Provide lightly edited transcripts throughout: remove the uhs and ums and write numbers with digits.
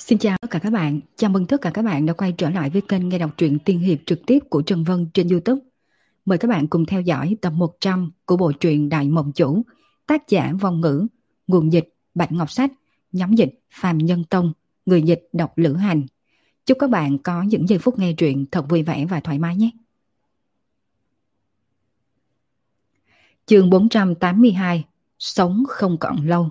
Xin chào tất cả các bạn, chào mừng tất cả các bạn đã quay trở lại với kênh nghe đọc truyện tiên hiệp trực tiếp của Trần Vân trên YouTube. Mời các bạn cùng theo dõi tập 100 của bộ truyện Đại Mộng Chủ, tác giả Vong Ngữ, nguồn dịch Bạch Ngọc Sách, nhóm dịch Phàm Nhân Tông, người dịch đọc Lữ Hành. Chúc các bạn có những giây phút nghe truyện thật vui vẻ và thoải mái nhé. Chương 482, Sống không còn lâu.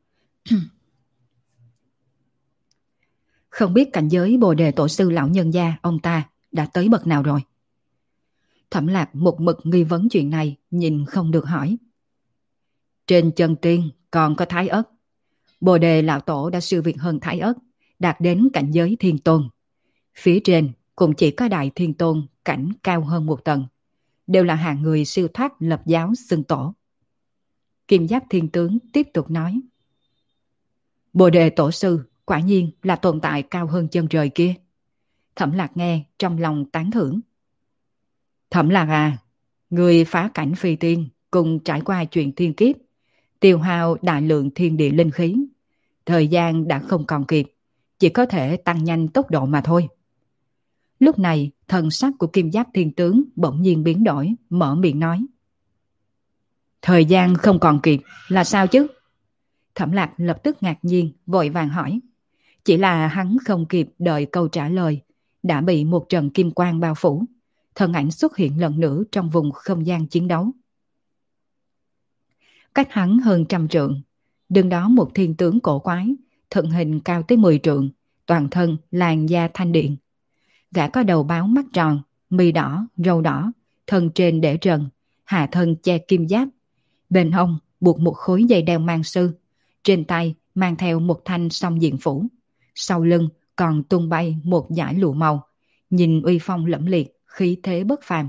Không biết cảnh giới Bồ Đề Tổ sư lão nhân gia ông ta đã tới bậc nào rồi. Thẩm Lạc một mực nghi vấn chuyện này, nhìn không được hỏi. Trên chân tiên còn có Thái Ất. Bồ Đề lão tổ đã siêu việt hơn Thái Ất, đạt đến cảnh giới thiên tôn. Phía trên cũng chỉ có Đại Thiên Tôn cảnh cao hơn một tầng, đều là hạng người siêu thoát lập giáo xưng tổ. Kim Giáp Thiên Tướng tiếp tục nói. Bồ Đề Tổ sư quả nhiên là tồn tại cao hơn chân trời kia. Thẩm Lạc nghe trong lòng tán thưởng. Thẩm Lạc à, người phá cảnh phi tiên cùng trải qua chuyện thiên kiếp, tiêu hao đại lượng thiên địa linh khí. Thời gian đã không còn kịp, chỉ có thể tăng nhanh tốc độ mà thôi. Lúc này, thần sắc của Kim Giáp Thiên Tướng bỗng nhiên biến đổi, mở miệng nói. Thời gian không còn kịp là sao chứ? Thẩm Lạc lập tức ngạc nhiên, vội vàng hỏi. Chỉ là hắn không kịp đợi câu trả lời, đã bị một trận kim quang bao phủ. Thân ảnh xuất hiện lần nữa trong vùng không gian chiến đấu. Cách hắn hơn 100 trượng, đứng đó một thiên tướng cổ quái, thân hình cao tới 10 trượng, toàn thân làn da thanh điện. Gã có đầu báo mắt tròn, mi đỏ, râu đỏ, thân trên để trần, hạ thân che kim giáp. Bên hông buộc một khối dây đeo mang sư, trên tay mang theo một thanh song diện phủ, sau lưng còn tung bay một dải lụa màu, nhìn uy phong lẫm liệt, khí thế bất phàm.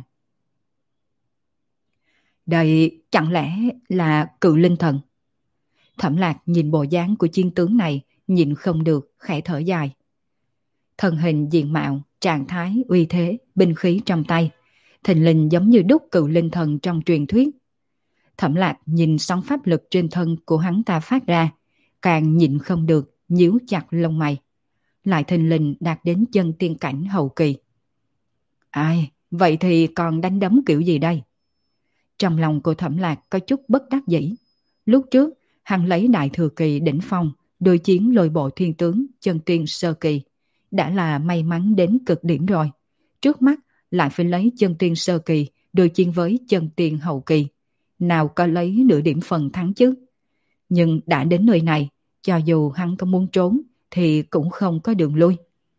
Đây chẳng lẽ là Cự Linh Thần? Thẩm Lạc nhìn bộ dáng của chiến tướng này, nhìn không được, khẽ thở dài. Thân hình diện mạo, trạng thái, uy thế, binh khí trong tay, thình lình giống như đúc Cự Linh Thần trong truyền thuyết. Thẩm Lạc nhìn sóng pháp lực trên thân của hắn ta phát ra, càng nhịn không được, nhíu chặt lông mày. Lại thình lình đạt đến chân tiên cảnh hậu kỳ. Ai, vậy thì còn đánh đấm kiểu gì đây? Trong lòng của Thẩm Lạc có chút bất đắc dĩ. Lúc trước, hắn lấy đại thừa kỳ đỉnh phong, đối chiến lôi bộ thiên tướng chân tiên sơ kỳ. Đã là may mắn đến cực điểm rồi. Trước mắt lại phải lấy chân tiên sơ kỳ đối chiến với chân tiên hậu kỳ. Nào có lấy nửa điểm phần thắng chứ? Nhưng đã đến nơi này, cho dù hắn có muốn trốn thì cũng không có đường lui.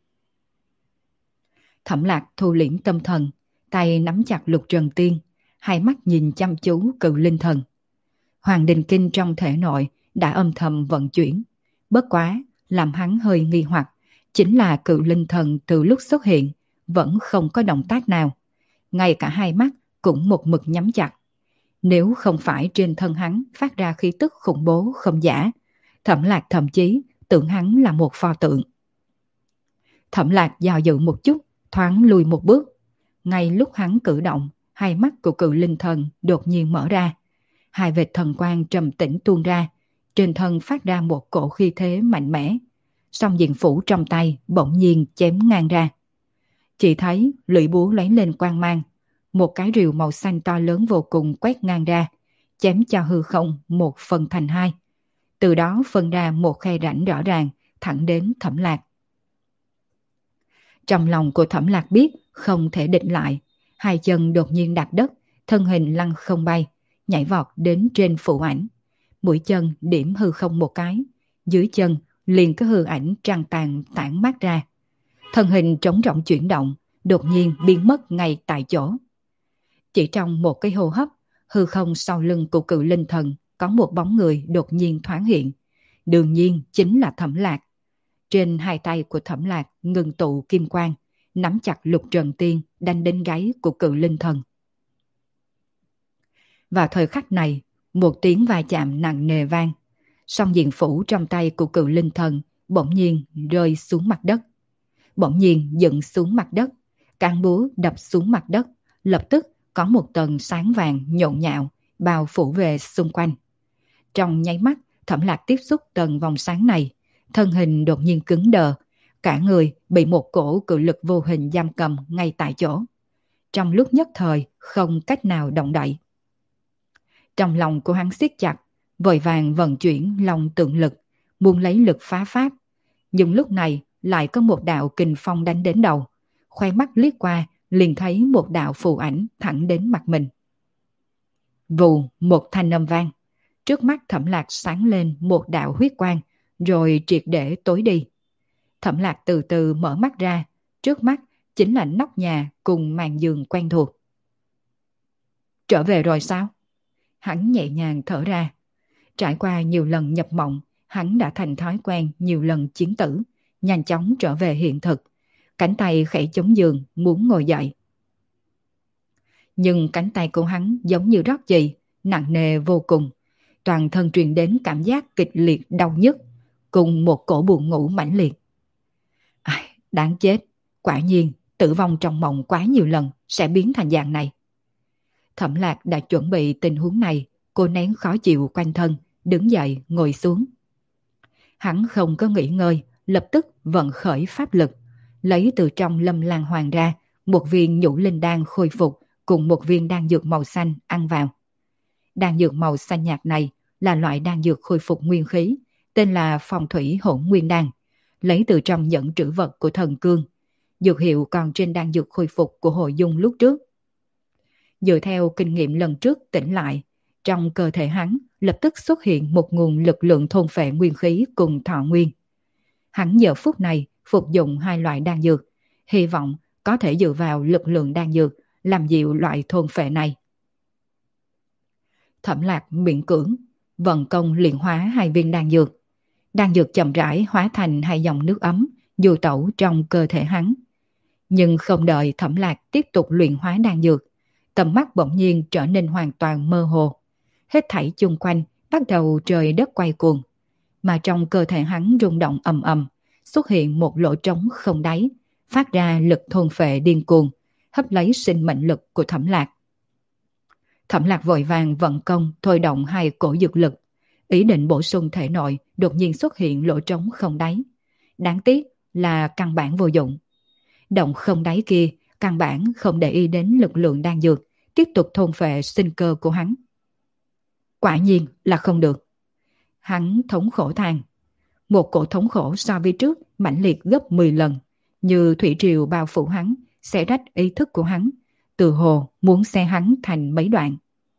Thẩm Lạc thu liễm tâm thần, tay nắm chặt lục trần tiên, hai mắt nhìn chăm chú Cự Linh Thần. Hoàng Đình Kinh trong thể nội đã âm thầm vận chuyển. Bất quá, làm hắn hơi nghi hoặc, chính là Cự Linh Thần từ lúc xuất hiện, vẫn không có động tác nào. Ngay cả hai mắt cũng một mực nhắm chặt. Nếu không phải trên thân hắn phát ra khí tức khủng bố không giả, Thẩm Lạc thậm chí tưởng hắn là một pho tượng. Thẩm Lạc do dự một chút, thoáng lùi một bước. Ngay lúc hắn cử động, hai mắt của Cự Linh Thần đột nhiên mở ra. Hai vệt thần quang trầm tĩnh tuôn ra, trên thân phát ra một cổ khí thế mạnh mẽ. Song diện phủ trong tay bỗng nhiên chém ngang ra. Chỉ thấy lưỡi búa lấy lên quang mang, một cái rìu màu xanh to lớn vô cùng quét ngang ra, chém cho hư không một phần thành hai. Từ đó phân ra một khe rãnh rõ ràng, thẳng đến Thẩm Lạc. Trong lòng của Thẩm Lạc biết không thể địch lại, hai chân đột nhiên đạp đất, thân hình lăn không bay, nhảy vọt đến trên phụ ảnh. Mũi chân điểm hư không một cái, dưới chân liền có hư ảnh trăng tàn tản mát ra. Thân hình trống rỗng chuyển động, đột nhiên biến mất ngay tại chỗ. Chỉ trong một cái hô hấp, hư không sau lưng của Cự Linh Thần có một bóng người đột nhiên thoáng hiện. Đương nhiên chính là Thẩm Lạc. Trên hai tay của Thẩm Lạc ngưng tụ kim quang, nắm chặt lục trần tiên đánh đến gáy của Cự Linh Thần. Vào thời khắc này, một tiếng va chạm nặng nề vang. Song diện phủ trong tay của Cự Linh Thần bỗng nhiên rơi xuống mặt đất. Bỗng nhiên dựng xuống mặt đất, cán búa đập xuống mặt đất, lập tức có một tầng sáng vàng nhộn nhạo bao phủ về xung quanh. Trong nháy mắt, Thẩm Lạc tiếp xúc tầng vòng sáng này, thân hình đột nhiên cứng đờ, cả người bị một cổ cự lực vô hình giam cầm ngay tại chỗ. Trong lúc nhất thời không cách nào động đậy. Trong lòng của hắn siết chặt, vội vàng vận chuyển long tượng lực, muốn lấy lực phá pháp. Nhưng lúc này lại có một đạo kình phong đánh đến đầu. Khoe mắt liếc qua, liền thấy một đạo phù ảnh thẳng đến mặt mình. Vù một thanh âm vang. Trước mắt Thẩm Lạc sáng lên một đạo huyết quang, rồi triệt để tối đi. Thẩm Lạc từ từ mở mắt ra, trước mắt chính là nóc nhà cùng màn giường quen thuộc. Trở về rồi sao? Hắn nhẹ nhàng thở ra. Trải qua nhiều lần nhập mộng, hắn đã thành thói quen nhiều lần chiến tử, nhanh chóng trở về hiện thực. Cánh tay khẽ chống giường muốn ngồi dậy. Nhưng cánh tay của hắn giống như rót gì, nặng nề vô cùng. Toàn thân truyền đến cảm giác kịch liệt đau nhức, cùng một cổ buồn ngủ mãnh liệt. Đáng chết, quả nhiên tử vong trong mộng quá nhiều lần sẽ biến thành dạng này. Thẩm Lạc đã chuẩn bị tình huống này, cô nén khó chịu quanh thân, đứng dậy ngồi xuống. Hắn không có nghỉ ngơi, lập tức vận khởi pháp lực, lấy từ trong Lâm Lan Hoàng ra một viên nhũ linh đan khôi phục cùng một viên đan dược màu xanh ăn vào. Đan dược màu xanh nhạt này là loại đan dược khôi phục nguyên khí, tên là Phong Thủy Hỗn Nguyên Đan, lấy từ trong nhẫn trữ vật của thần cương. Dược hiệu còn trên đan dược khôi phục của Hội Dung lúc trước. Dựa theo kinh nghiệm lần trước tỉnh lại, trong cơ thể hắn lập tức xuất hiện một nguồn lực lượng thôn phệ nguyên khí cùng thọ nguyên. Hắn giờ phút này phục dụng hai loại đan dược, hy vọng có thể dựa vào lực lượng đan dược làm dịu loại thôn phệ này. Thẩm Lạc miễn cưỡng vận công luyện hóa hai viên đan dược. Đan dược chậm rãi hóa thành hai dòng nước ấm du tẩu trong cơ thể hắn. Nhưng không đợi Thẩm Lạc tiếp tục luyện hóa đan dược, tầm mắt bỗng nhiên trở nên hoàn toàn mơ hồ. Hết thảy chung quanh bắt đầu trời đất quay cuồng, mà trong cơ thể hắn rung động ầm ầm, xuất hiện một lỗ trống không đáy, phát ra lực thôn phệ điên cuồng, hấp lấy sinh mệnh lực của Thẩm Lạc. Thẩm Lạc vội vàng vận công thôi động hai cổ dược lực, ý định bổ sung thể nội, đột nhiên xuất hiện lỗ trống không đáy. Đáng tiếc là căn bản vô dụng. Động không đáy kia căn bản không để ý đến lực lượng đan dược, tiếp tục thôn phệ sinh cơ của hắn. Quả nhiên là không được. Hắn thống khổ than. Một cổ thống khổ so với trước mãnh liệt gấp 10 lần, như thủy triều bao phủ hắn, xé rách ý thức của hắn, từ hồ muốn xé hắn thành mấy đoạn.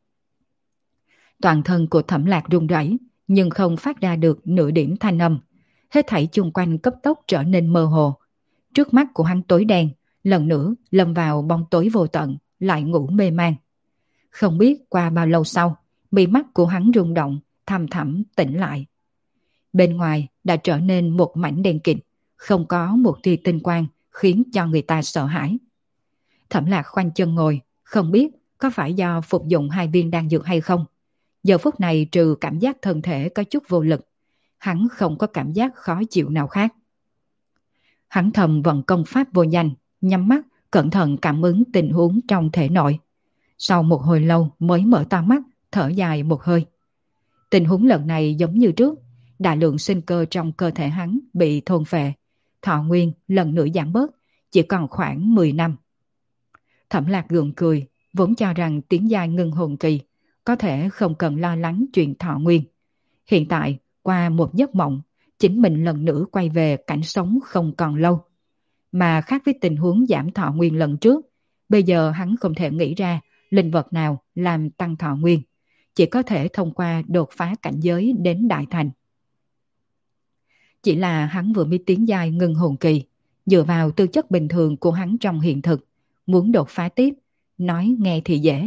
Toàn thân của Thẩm Lạc run rẩy, nhưng không phát ra được nửa điểm thanh âm. Hết thảy chung quanh cấp tốc trở nên mơ hồ. Trước mắt của hắn tối đen, lần nữa lâm vào bóng tối vô tận, lại ngủ mê man. Không biết qua bao lâu sau, mí mắt của hắn rung động, thầm thẳm tỉnh lại. Bên ngoài đã trở nên một mảnh đen kịt, không có một tia tinh quang, khiến cho người ta sợ hãi. Thẩm Lạc khoanh chân ngồi, không biết có phải do phục dụng hai viên đan dược hay không. Giờ phút này trừ cảm giác thân thể có chút vô lực, hắn không có cảm giác khó chịu nào khác. Hắn thầm vận công pháp vô danh, nhắm mắt, cẩn thận cảm ứng tình huống trong thể nội. Sau một hồi lâu mới mở to mắt, thở dài một hơi. Tình huống lần này giống như trước, đại lượng sinh cơ trong cơ thể hắn bị thôn phệ, thọ nguyên lần nữa giảm bớt, chỉ còn khoảng 10 năm. Thẩm Lạc gượng cười, vốn cho rằng tiến giai ngưng hồn kỳ, có thể không cần lo lắng chuyện thọ nguyên. Hiện tại, qua một giấc mộng, chính mình lần nữa quay về cảnh sống không còn lâu. Mà khác với tình huống giảm thọ nguyên lần trước, bây giờ hắn không thể nghĩ ra linh vật nào làm tăng thọ nguyên, chỉ có thể thông qua đột phá cảnh giới đến đại thành. Chỉ là hắn vừa mới tiến giai ngưng hồn kỳ, dựa vào tư chất bình thường của hắn trong hiện thực, muốn đột phá tiếp, nói nghe thì dễ.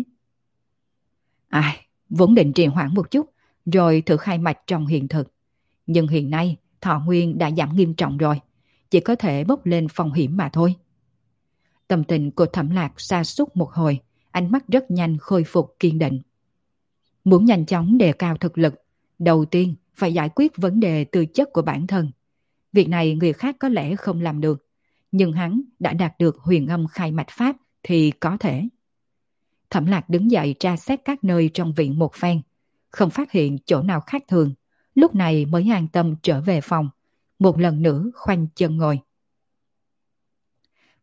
Vốn định trì hoãn một chút, rồi thử khai mạch trong hiện thực. Nhưng hiện nay, thọ nguyên đã giảm nghiêm trọng rồi, chỉ có thể bốc lên phong hiểm mà thôi. Tâm tình của Thẩm Lạc sa sút một hồi, ánh mắt rất nhanh khôi phục kiên định. Muốn nhanh chóng đề cao thực lực, đầu tiên phải giải quyết vấn đề tư chất của bản thân. Việc này người khác có lẽ không làm được, nhưng hắn đã đạt được huyền âm khai mạch pháp thì có thể. Thẩm Lạc đứng dậy tra xét các nơi trong viện một phen, không phát hiện chỗ nào khác thường, lúc này mới an tâm trở về phòng, một lần nữa khoanh chân ngồi.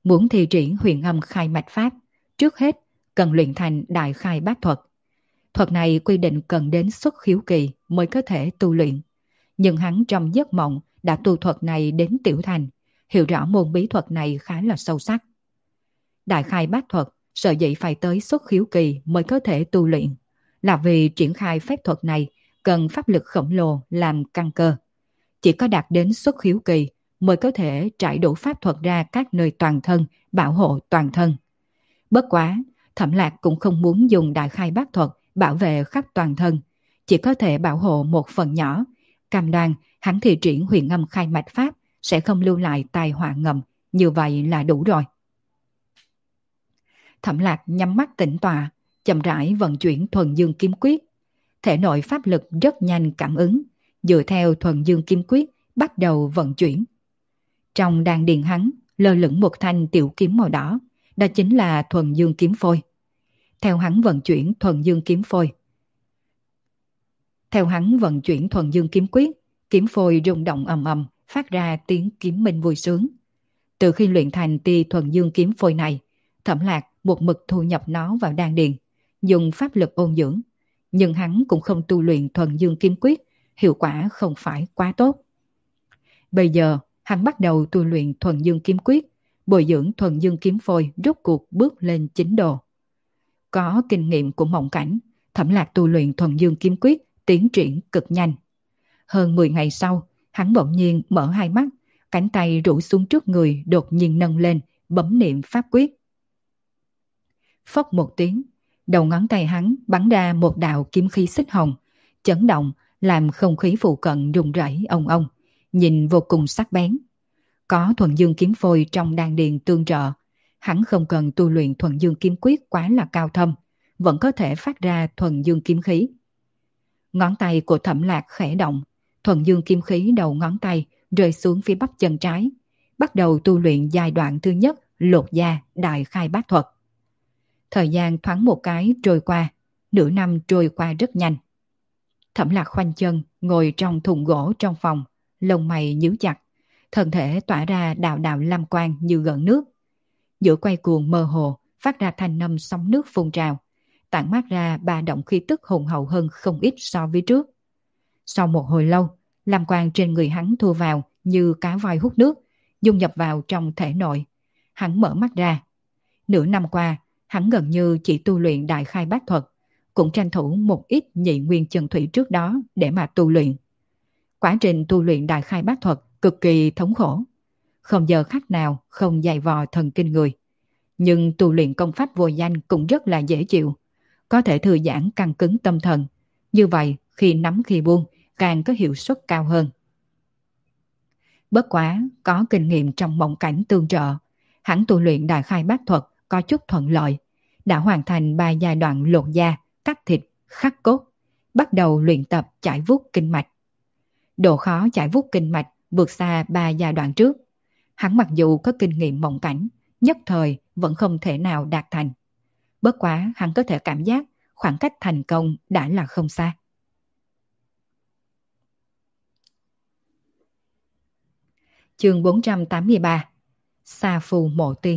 Muốn thi triển huyền âm khai mạch pháp, trước hết cần luyện thành đại khai bát thuật. Thuật này quy định cần đến xuất khiếu kỳ mới có thể tu luyện. Nhưng hắn trong giấc mộng đã tu thuật này đến tiểu thành, hiểu rõ môn bí thuật này khá là sâu sắc. Đại khai bát thuật sở dĩ phải tới xuất khiếu kỳ mới có thể tu luyện, là vì triển khai phép thuật này cần pháp lực khổng lồ làm căn cơ. Chỉ có đạt đến xuất khiếu kỳ mới có thể trải đủ pháp thuật ra các nơi toàn thân, bảo hộ toàn thân. Bất quá, Thẩm Lạc cũng không muốn dùng đại khai bát thuật bảo vệ khắp toàn thân, chỉ có thể bảo hộ một phần nhỏ. Cam đoan hắn thi triển huyền âm khai mạch pháp sẽ không lưu lại tai họa ngầm, như vậy là đủ rồi. Thẩm Lạc nhắm mắt tĩnh tọa, chậm rãi vận chuyển thuần dương kiếm quyết. Thể nội pháp lực rất nhanh cảm ứng, dựa theo thuần dương kiếm quyết bắt đầu vận chuyển. Trong đan điền hắn lơ lửng một thanh tiểu kiếm màu đỏ, đó chính là thuần dương kiếm phôi. Theo hắn vận chuyển thuần dương kiếm quyết, kiếm phôi rung động ầm ầm, phát ra tiếng kiếm minh vui sướng. Từ khi luyện thành tia thuần dương kiếm phôi này, Thẩm Lạc một mực thu nhập nó vào đan điền, dùng pháp lực ôn dưỡng, nhưng hắn cũng không tu luyện thuần dương kiếm quyết, hiệu quả không phải quá tốt. Bây giờ, hắn bắt đầu tu luyện thuần dương kiếm quyết, bồi dưỡng thuần dương kiếm phôi rốt cuộc bước lên 9 độ. Có kinh nghiệm của mộng cảnh, Thẩm Lạc tu luyện thuần dương kiếm quyết tiến triển cực nhanh. Hơn 10 ngày sau, hắn bỗng nhiên mở hai mắt, cánh tay rũ xuống trước người đột nhiên nâng lên, bấm niệm pháp quyết. Phốc một tiếng, đầu ngón tay hắn bắn ra một đạo kiếm khí xích hồng, chấn động làm không khí phụ cận rung rẩy ong ong, nhìn vô cùng sắc bén. Có thuần dương kiếm phôi trong đan điền tương trợ, hắn không cần tu luyện thuần dương kiếm quyết quá là cao thâm, vẫn có thể phát ra thuần dương kiếm khí. Ngón tay của Thẩm Lạc khẽ động, thuần dương kiếm khí đầu ngón tay rơi xuống phía bắp chân trái, bắt đầu tu luyện giai đoạn thứ nhất lột da đại khai bát thuật. Thời gian thoáng một cái trôi qua, nửa năm trôi qua rất nhanh. Thẩm Lạc khoanh chân ngồi trong thùng gỗ trong phòng, lông mày nhíu chặt, thân thể tỏa ra đạo đạo lam quang như gợn nước. Giữa quay cuồng mơ hồ phát ra thanh âm sóng nước phun trào, tản mát ra ba động khí tức hùng hậu hơn không ít so với trước. Sau một hồi lâu, lam quang trên người hắn thu vào như cá voi hút nước, dung nhập vào trong thể nội. Hắn mở mắt ra. Nửa năm qua, hắn gần như chỉ tu luyện đại khai bát thuật, cũng tranh thủ một ít nhị nguyên chân thủy trước đó để mà tu luyện. Quá trình tu luyện đại khai bát thuật cực kỳ thống khổ, không giờ khắc nào không dày vò thần kinh người. Nhưng tu luyện công pháp vô danh cũng rất là dễ chịu, có thể thư giãn căng cứng tâm thần. Như vậy, khi nắm khi buông, càng có hiệu suất cao hơn. Bất quá, có kinh nghiệm trong mộng cảnh tương trợ, hắn tu luyện đại khai bát thuật có chút thuận lợi, đã hoàn thành 3 giai đoạn lột da, cắt thịt, khắc cốt, bắt đầu luyện tập chải vuốt kinh mạch. Độ khó chải vuốt kinh mạch vượt xa 3 giai đoạn trước. Hắn mặc dù có kinh nghiệm mộng cảnh, nhất thời vẫn không thể nào đạt thành. Bất quá hắn có thể cảm giác khoảng cách thành công đã là không xa. Chương 483. Sa phù mộ tiên.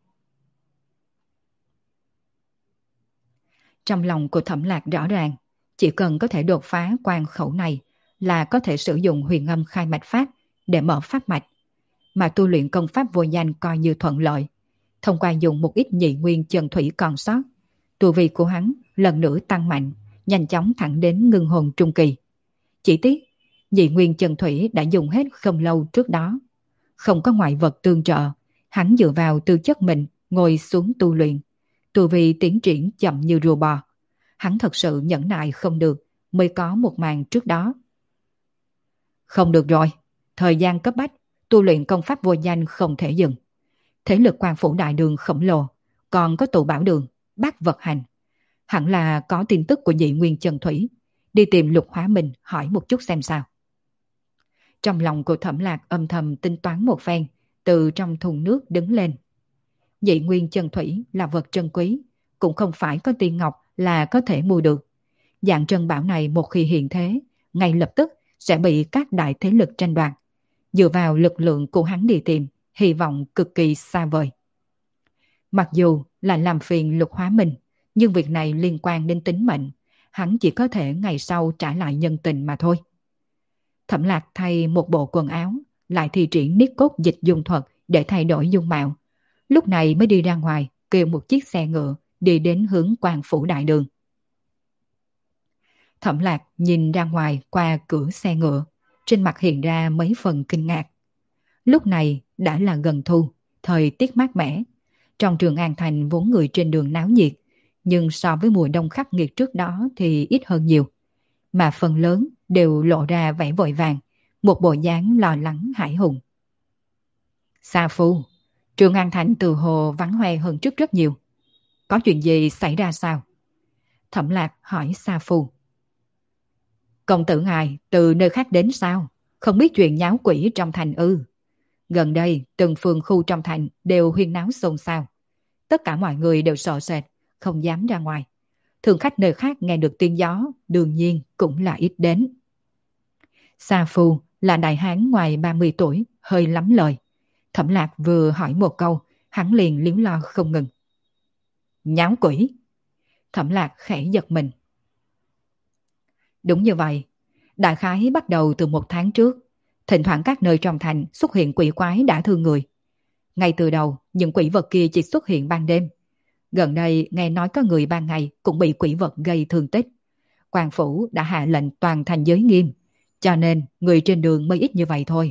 Trong lòng của Thẩm Lạc rõ ràng, chỉ cần có thể đột phá quan khẩu này là có thể sử dụng huyền âm khai mạch pháp để mở pháp mạch, mà tu luyện công pháp vô danh coi như thuận lợi. Thông qua dùng một ít nhị nguyên chân thủy còn sót, tu vi của hắn lần nữa tăng mạnh, nhanh chóng thẳng đến ngưng hồn trung kỳ. Chỉ tiếc, nhị nguyên chân thủy đã dùng hết không lâu trước đó. Không có ngoại vật tương trợ, hắn dựa vào tư chất mình ngồi xuống tu luyện. Tu vi tiến triển chậm như rùa bò. Hắn thật sự nhẫn nại không được mới có một màn trước đó. Không được rồi, thời gian cấp bách, tu luyện công pháp vô danh không thể dừng. Thế lực Quan Phủ Đại Đường khổng lồ, còn có tụ bảo đường, bát vật hành. Hẳn là có tin tức của nhị nguyên chân thủy, đi tìm Lục Hóa Minh hỏi một chút xem sao. Trong lòng của Thẩm Lạc âm thầm tính toán một phen, từ trong thùng nước đứng lên. Nhị nguyên chân thủy là vật trân quý, cũng không phải có tiền ngọc là có thể mua được. Dạng trân bảo này một khi hiện thế, ngay lập tức sẽ bị các đại thế lực tranh đoạt. Dựa vào lực lượng của hắn đi tìm, hy vọng cực kỳ xa vời. Mặc dù là làm phiền Lục Hóa Minh, nhưng việc này liên quan đến tính mệnh, hắn chỉ có thể ngày sau trả lại nhân tình mà thôi. Thẩm Lạc thay một bộ quần áo, lại thi triển niết cốt dịch dung thuật để thay đổi dung mạo. Lúc này mới đi ra ngoài, kêu một chiếc xe ngựa đi đến hướng Quan Phủ Đại Đường. Thẩm Lạc nhìn ra ngoài qua cửa xe ngựa, trên mặt hiện ra mấy phần kinh ngạc. Lúc này đã là gần thu, thời tiết mát mẻ. Trong Trường An Thành vốn người trên đường náo nhiệt, nhưng so với mùa đông khắc nghiệt trước đó thì ít hơn nhiều. Mà phần lớn đều lộ ra vẻ vội vàng, một bộ dáng lo lắng hãi hùng. Sa Phu, Trường An Thành từ hồ vắng hoe hơn trước rất nhiều. Có chuyện gì xảy ra sao? Thẩm Lạc hỏi Sa Phu. Công tử ngài từ nơi khác đến sao? Không biết chuyện nháo quỷ trong thành ư? Gần đây từng phường khu trong thành đều huyên náo xôn xao. Tất cả mọi người đều sợ sệt, không dám ra ngoài. Thường khách nơi khác nghe được tiếng gió, đương nhiên cũng là ít đến. Sa Phu là đại hán ngoài 30 tuổi, hơi lắm lời. Thẩm Lạc vừa hỏi một câu, hắn liền líu lo không ngừng. Nháo quỷ. Thẩm Lạc khẽ giật mình. Đúng như vậy. Đại khái bắt đầu từ 1 tháng trước. Thỉnh thoảng các nơi trong thành xuất hiện quỷ quái đã thương người. Ngay từ đầu, những quỷ vật kia chỉ xuất hiện ban đêm. Gần đây nghe nói có người ban ngày cũng bị quỷ vật gây thương tích. Quan phủ đã hạ lệnh toàn thành giới nghiêm, cho nên người trên đường mới ít như vậy thôi.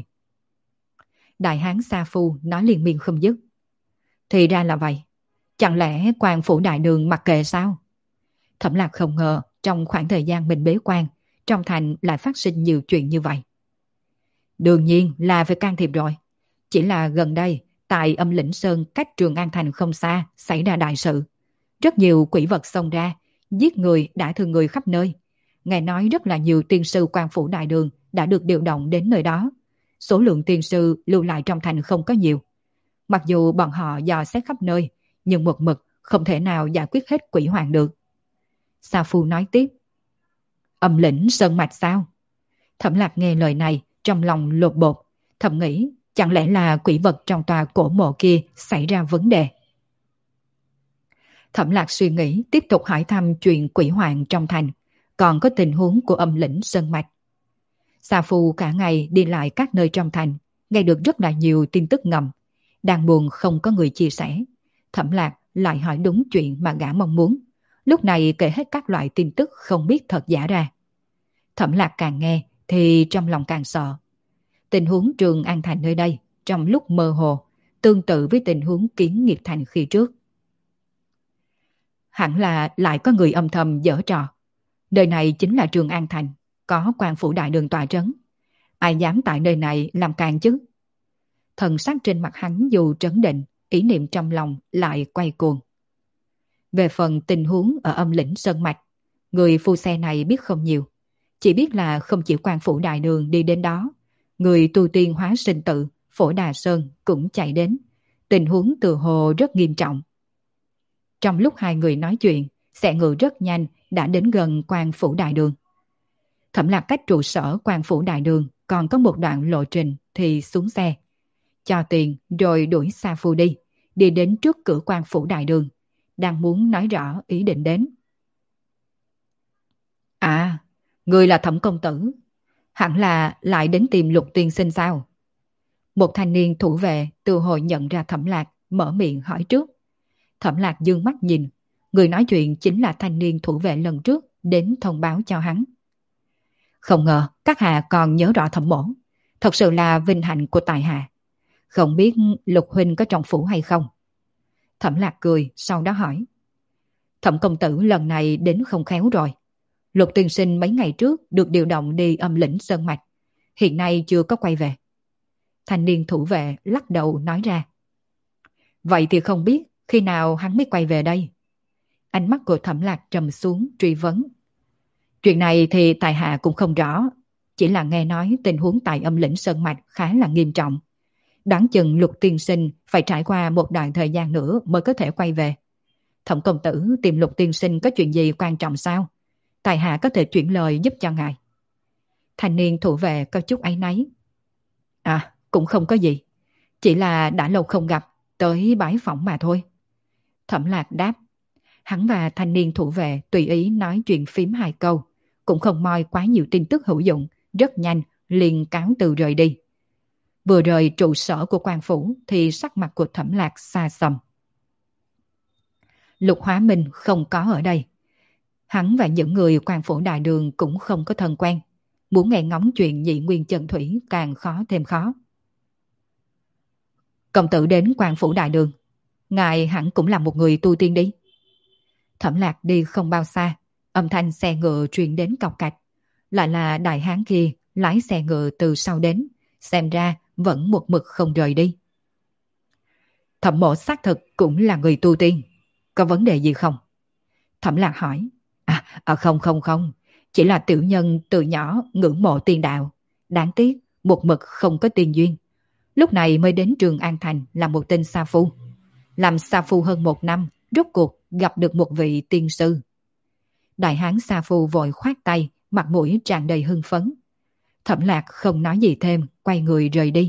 Đại hán Sa Phu nói liên miên không dứt. Thì ra là vậy. Chẳng lẽ quan phủ đại đường mặc kệ sao? Thẩm Lạc không ngờ trong khoảng thời gian mình bế quan, trong thành lại phát sinh nhiều chuyện như vậy. Đương nhiên là phải can thiệp rồi. Chỉ là gần đây, tại Âm Lĩnh Sơn cách Trường An Thành không xa, xảy ra đại sự. Rất nhiều quỷ vật xông ra, giết người đã thương người khắp nơi. Nghe nói rất là nhiều tiên sư quan phủ đại đường đã được điều động đến nơi đó. Số lượng tiên sư lưu lại trong thành không có nhiều. Mặc dù bọn họ dò xét khắp nơi, nhưng một mực không thể nào giải quyết hết quỷ hoàng được. Sa Phu nói tiếp. Âm Lĩnh Sơn Mạch sao? Thẩm Lạc nghe lời này, trong lòng lột bột, thầm nghĩ chẳng lẽ là quỷ vật trong tòa cổ mộ kia xảy ra vấn đề. Thẩm Lạc suy nghĩ tiếp tục hỏi thăm chuyện quỷ hoàng trong thành, còn có tình huống của Âm Lĩnh Sơn Mạch. Sa Phu cả ngày đi lại các nơi trong thành, nghe được rất là nhiều tin tức ngầm. Đang buồn không có người chia sẻ. Thẩm Lạc lại hỏi đúng chuyện mà gã mong muốn. Lúc này kể hết các loại tin tức không biết thật giả ra. Thẩm Lạc càng nghe thì trong lòng càng sợ. Tình huống Trường An Thành nơi đây trong lúc mơ hồ tương tự với tình huống Kiến Nghiệp Thành khi trước. Hẳn là lại có người âm thầm giở trò. Nơi này chính là Trường An Thành, có quan phủ đại đường tọa trấn. Ai dám tại nơi này làm càng chứ? Thần sắc trên mặt hắn dù trấn định, ý niệm trong lòng lại quay cuồng. Về phần tình huống ở Âm Lĩnh Sơn Mạch, người phu xe này biết không nhiều. Chỉ biết là không chỉ quan phủ đại đường đi đến đó, người tu tiên hóa sinh tự, Phổ Đà Sơn cũng chạy đến. Tình huống từ hồ rất nghiêm trọng. Trong lúc hai người nói chuyện, xe ngựa rất nhanh đã đến gần quan phủ đại đường. Thẩm Lạc cách trụ sở quan phủ đại đường còn có một đoạn lộ trình thì xuống xe. Cho tiền rồi đuổi Sa Phu đi, đi đến trước cửa quan phủ đại đường, đang muốn nói rõ ý định đến. À, người là Thẩm công tử, hẳn là lại đến tìm Lục tiên sinh sao? Một thanh niên thủ vệ từ hồi nhận ra Thẩm Lạc, mở miệng hỏi trước. Thẩm Lạc dương mắt nhìn, người nói chuyện chính là thanh niên thủ vệ lần trước đến thông báo cho hắn. Không ngờ các hạ còn nhớ rõ Thẩm mỗ, thật sự là vinh hạnh của tại hạ. Không biết Lục huynh có trong phủ hay không? Thẩm Lạc cười, sau đó hỏi. Thẩm công tử lần này đến không khéo rồi. Lục tiên sinh mấy ngày trước được điều động đi Âm Lĩnh Sơn Mạch, hiện nay chưa có quay về. Thanh niên thủ vệ lắc đầu nói ra. Vậy thì không biết khi nào hắn mới quay về đây? Ánh mắt của Thẩm Lạc trầm xuống truy vấn. Chuyện này thì tại hạ cũng không rõ, chỉ là nghe nói tình huống tại Âm Lĩnh Sơn Mạch khá là nghiêm trọng. Đoán chừng Lục tiên sinh phải trải qua một đoạn thời gian nữa mới có thể quay về. Thẩm công tử tìm Lục tiên sinh có chuyện gì quan trọng sao? Tại hạ có thể chuyển lời giúp cho ngài. Thanh niên thủ vệ có chút áy náy. À, cũng không có gì. Chỉ là đã lâu không gặp, tới bái phỏng mà thôi. Thẩm Lạc đáp. Hắn và thanh niên thủ vệ tùy ý nói chuyện phím hai câu, cũng không moi quá nhiều tin tức hữu dụng, rất nhanh liền cáo từ rời đi. Vừa rời trụ sở của quan phủ thì sắc mặt của Thẩm Lạc xa xăm. Lục Hóa Minh không có ở đây. Hắn và những người quan phủ đại đường cũng không có thân quen. Muốn nghe ngóng chuyện Nhị Nguyên Chân Thủy càng khó thêm khó. Công tử đến quan phủ đại đường, ngài hẳn cũng là một người tu tiên đi. Thẩm Lạc đi không bao xa, âm thanh xe ngựa truyền đến cộc cạch. Lại là đại hán kia lái xe ngựa từ sau đến, xem ra vẫn một mực không rời đi. Thẩm mộ xác thực cũng là người tu tiên, có vấn đề gì không? Thẩm Lạc hỏi. Không, chỉ là tiểu nhân từ nhỏ ngưỡng mộ tiên đạo, đáng tiếc một mực không có tiên duyên. Lúc này mới đến Trường An Thành làm một tên sa phu. Làm sa phu hơn 1 năm, rốt cuộc gặp được một vị tiên sư. Đại hán sa phu vội khoát tay, mặt mũi tràn đầy hưng phấn. Thẩm Lạc không nói gì thêm, quay người rời đi.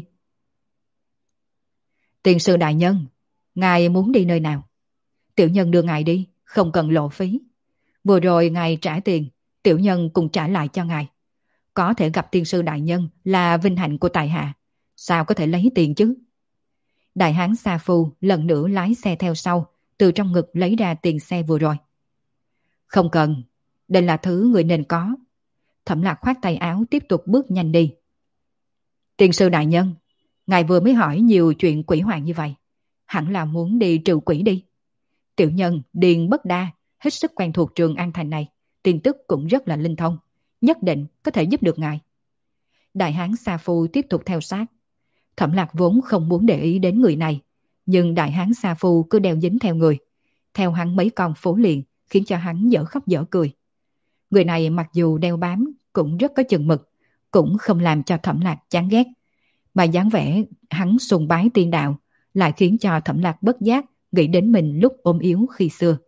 Tiên sư đại nhân, ngài muốn đi nơi nào? Tiểu nhân đưa ngài đi, không cần lộ phí. Vừa rồi ngài trả tiền, tiểu nhân cùng trả lại cho ngài. Có thể gặp tiên sư đại nhân là vinh hạnh của tại hạ. Sao có thể lấy tiền chứ? Đại hán sa phu lần nữa lái xe theo sau, từ trong ngực lấy ra tiền xe vừa rồi. Không cần, đây là thứ người nên có. Thẩm Lạc khoát tay áo tiếp tục bước nhanh đi. Tiên sư đại nhân, ngài vừa mới hỏi nhiều chuyện quỷ hoàng như vậy, hẳn là muốn đi trừ quỷ đi. Tiểu nhân Điền Bất Đa hết sức quen thuộc Trường An Thành này, tin tức cũng rất là linh thông, nhất định có thể giúp được ngài. Đại hán sa phu tiếp tục theo sát. Thẩm Lạc vốn không muốn để ý đến người này, nhưng đại hán sa phu cứ đeo dính theo người, theo hắn mấy con phố liền, khiến cho hắn dở khóc dở cười. Người này mặc dù đeo bám cũng rất có chừng mực, cũng không làm cho Thẩm Lạc chán ghét, mà dáng vẻ hắn sùng bái tiên đạo lại khiến cho Thẩm Lạc bất giác nghĩ đến mình lúc ốm yếu khi xưa.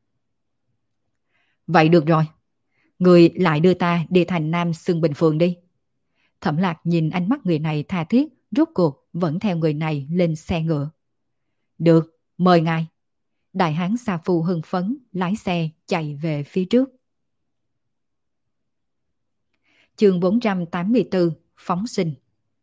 Vậy được rồi, người lại đưa ta đi thành Nam Xương Bình Phường đi. Thẩm Lạc nhìn ánh mắt người này tha thiết, rốt cuộc vẫn theo người này lên xe ngựa. Được, mời ngài. Đại hán sa phu hưng phấn lái xe chạy về phía trước. Chương 484 phóng sinh.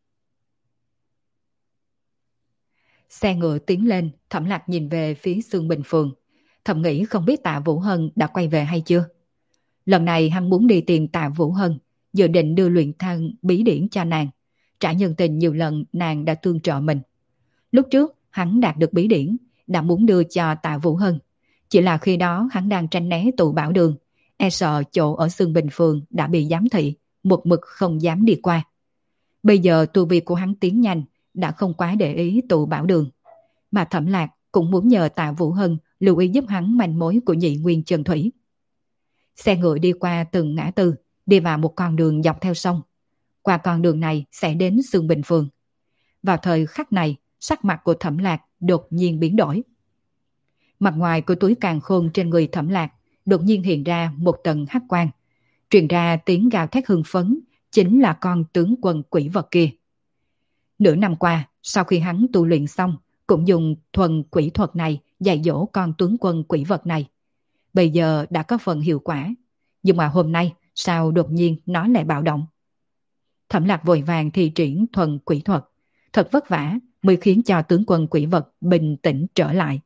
Xe ngựa tiến lên, Thẩm Lạc nhìn về phía Xương Bình Phường, thầm nghĩ không biết Tạ Vũ Hân đã quay về hay chưa. Lần này hắn muốn đi tìm Tạ Vũ Hân, dự định đưa luyện thân bí điển cho nàng, trả nhân tình nhiều lần nàng đã tương trợ mình. Lúc trước hắn đạt được bí điển, đã muốn đưa cho Tạ Vũ Hân, chỉ là khi đó hắn đang tránh né tụ bảo đường, e sợ chỗ ở Xương Bình Phường đã bị giám thị, một mực không dám đi qua. Bây giờ tu vi của hắn tiến nhanh, đã không quá để ý tụ bảo đường, mà Thẩm Lạc cũng muốn nhờ Tạ Vũ Hân lưu ý giúp hắn manh mối của Nhị Nguyên Chân Thủy. Xe ngựa đi qua từng ngã tư, đi vào một con đường dọc theo sông. Qua con đường này sẽ đến Xương Bình Phường. Vào thời khắc này, sắc mặt của Thẩm Lạc đột nhiên biến đổi. Mặt ngoài của túi càn khôn trên người Thẩm Lạc đột nhiên hiện ra một tầng hắc quang, truyền ra tiếng gào thét hưng phấn, chính là con tướng quân quỷ vật kia. Nửa năm qua, sau khi hắn tu luyện xong, cũng dùng thuần quỷ thuật này dạy dỗ con tướng quân quỷ vật này. Bây giờ đã có phần hiệu quả, nhưng mà hôm nay sao đột nhiên nó lại bạo động? Thẩm Lạc vội vàng thi triển thuần quỷ thuật, thật vất vả mới khiến cho tướng quân quỷ vật bình tĩnh trở lại.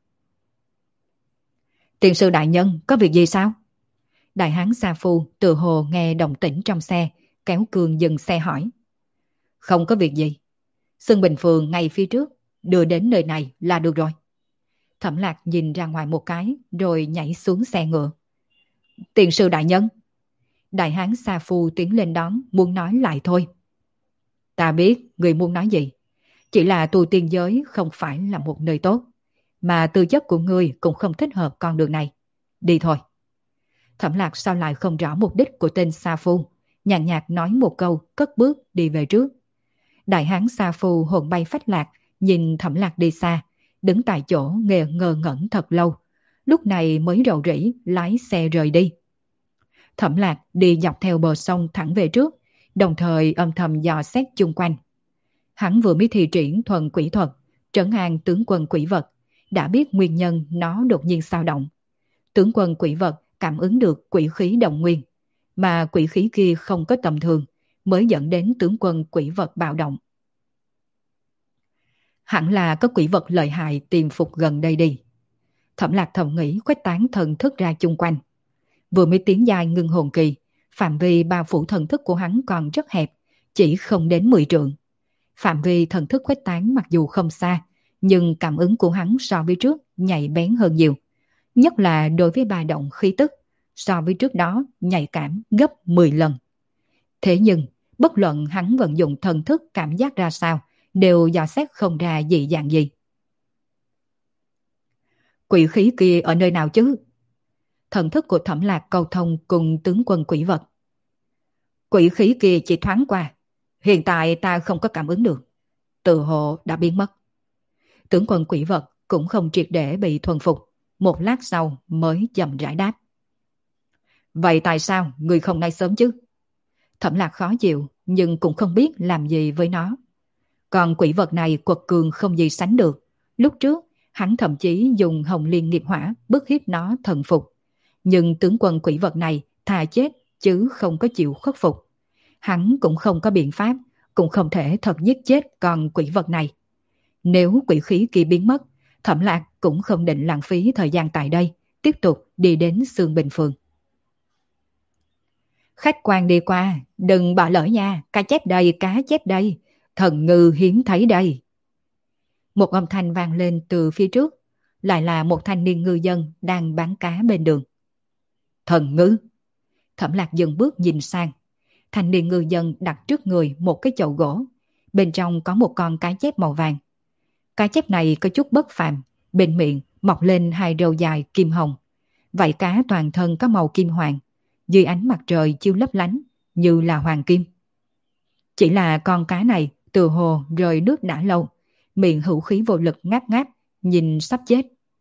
Tiền sư đại nhân, có việc gì sao? Đại hán sa phu tự hồ nghe động tĩnh trong xe, kéo cương dừng xe hỏi. Không có việc gì. Xương Bình Phường ngay phía trước, đưa đến nơi này là được rồi. Thẩm Lạc nhìn ra ngoài một cái, rồi nhảy xuống xe ngựa. Tiền sư đại nhân. Đại hán sa phu tiến lên đón, muốn nói lại thôi. Ta biết người muốn nói gì. Chỉ là tu tiên giới không phải là một nơi tốt, mà tư chất của ngươi cũng không thích hợp con đường này. Đi thôi. Thẩm Lạc sao lại không rõ mục đích của tên sa phu, nhàn nhạt nói một câu, cất bước đi về trước. Đại hán sa phu hồn bay phách lạc, nhìn Thẩm Lạc đi xa, đứng tại chỗ ngơ ngẩn thật lâu, lúc này mới rầu rĩ lái xe rời đi. Thẩm Lạc đi dọc theo bờ sông thẳng về trước, đồng thời âm thầm dò xét chung quanh. Hắn vừa mới thi triển thuần quỷ thuật, trấn an tướng quân quỷ vật, đã biết nguyên nhân nó đột nhiên sao động. Tướng quân quỷ vật cảm ứng được quỷ khí đồng nguyên, mà quỷ khí kia không có tầm thường, mới dẫn đến tướng quân quỷ vật bạo động. Hẳn là có quỷ vật lợi hại tiềm phục gần đây đi. Thẩm Lạc thầm nghĩ, khuếch tán thần thức ra chung quanh. Vừa mới tiến giai ngưng hồn kỳ, phạm vi bao phủ thần thức của hắn còn rất hẹp, chỉ không đến 10 trượng. Phạm vi thần thức khuếch tán mặc dù không xa, nhưng cảm ứng của hắn so với trước nhạy bén hơn nhiều. Nhất là đối với ba động khí tức, so với trước đó nhạy cảm gấp 10 lần. Thế nhưng, bất luận hắn vận dụng thần thức cảm giác ra sao, đều dò xét không ra dị dạng gì. Quỷ khí kia ở nơi nào chứ? Thần thức của Thẩm Lạc cầu thông cùng tướng quân quỷ vật. Quỷ khí kia chỉ thoáng qua, hiện tại ta không có cảm ứng được. Tự hồ đã biến mất. Tướng quân quỷ vật cũng không triệt để bị thuần phục, một lát sau mới chậm rãi đáp. Vậy tại sao người không nói sớm chứ? Thẩm Lạc khó chịu, nhưng cũng không biết làm gì với nó. Còn quỷ vật này quật cường không gì sánh được. Lúc trước, hắn thậm chí dùng hồng liên nghiệp hỏa bức hiếp nó thần phục. Nhưng tướng quân quỷ vật này thà chết chứ không có chịu khuất phục. Hắn cũng không có biện pháp, cũng không thể thật giết chết con quỷ vật này. Nếu quỷ khí kia biến mất, Thẩm Lạc cũng không định lãng phí thời gian tại đây, tiếp tục đi đến Xương Bình Phường. Khách quan đi qua, đừng bỏ lỡ nha, cá chép đây, cá chép đây, thần ngư hiếm thấy đây. Một âm thanh vang lên từ phía trước, lại là một thanh niên ngư dân đang bán cá bên đường. Thần ngư. Thẩm Lạc dừng bước nhìn sang. Thanh niên ngư dân đặt trước người một cái chậu gỗ, bên trong có một con cá chép màu vàng. Cá chép này có chút bất phàm, bên miệng mọc lên hai râu dài kim hồng. Vảy cá toàn thân có màu kim hoàng, dưới ánh mặt trời chiếu lấp lánh như là hoàng kim. Chỉ là con cá này từ hồ rời nước đã lâu, miệng hữu khí vô lực ngáp ngáp, nhìn sắp chết.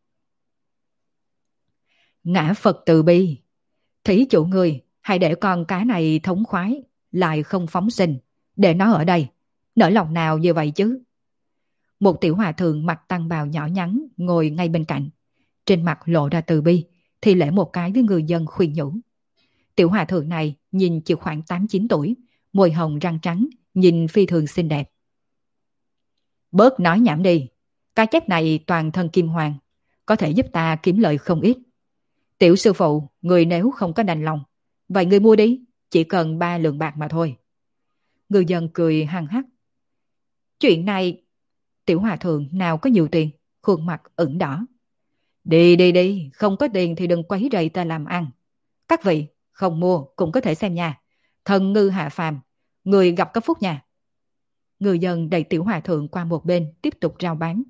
Ngã Phật từ bi, thí chủ người, hãy để con cá này thống khoái, lại không phóng sinh, để nó ở đây, nỡ lòng nào như vậy chứ? Một tiểu hòa thượng mặc tăng bào nhỏ nhắn ngồi ngay bên cạnh, trên mặt lộ ra từ bi, thì lễ một cái với người dân khuyên nhủ. Tiểu hòa thượng này nhìn chỉ khoảng 8-9 tuổi, môi hồng răng trắng, nhìn phi thường xinh đẹp. Bớt nói nhảm đi, cá chép này toàn thân kim hoàng, có thể giúp ta kiếm lợi không ít. Tiểu sư phụ, người nếu không có đành lòng, vậy người mua đi, chỉ cần 3 lượng bạc mà thôi. Người dân cười hăng hắc. Chuyện này, tiểu hòa thượng nào có nhiều tiền, khuôn mặt ửng đỏ. Đi đi đi, không có tiền thì đừng quấy rầy ta làm ăn. Các vị, không mua cũng có thể xem nha. Thần ngư hạ phàm, người gặp có phúc nha. Người dân đẩy tiểu hòa thượng qua một bên, tiếp tục rao bán.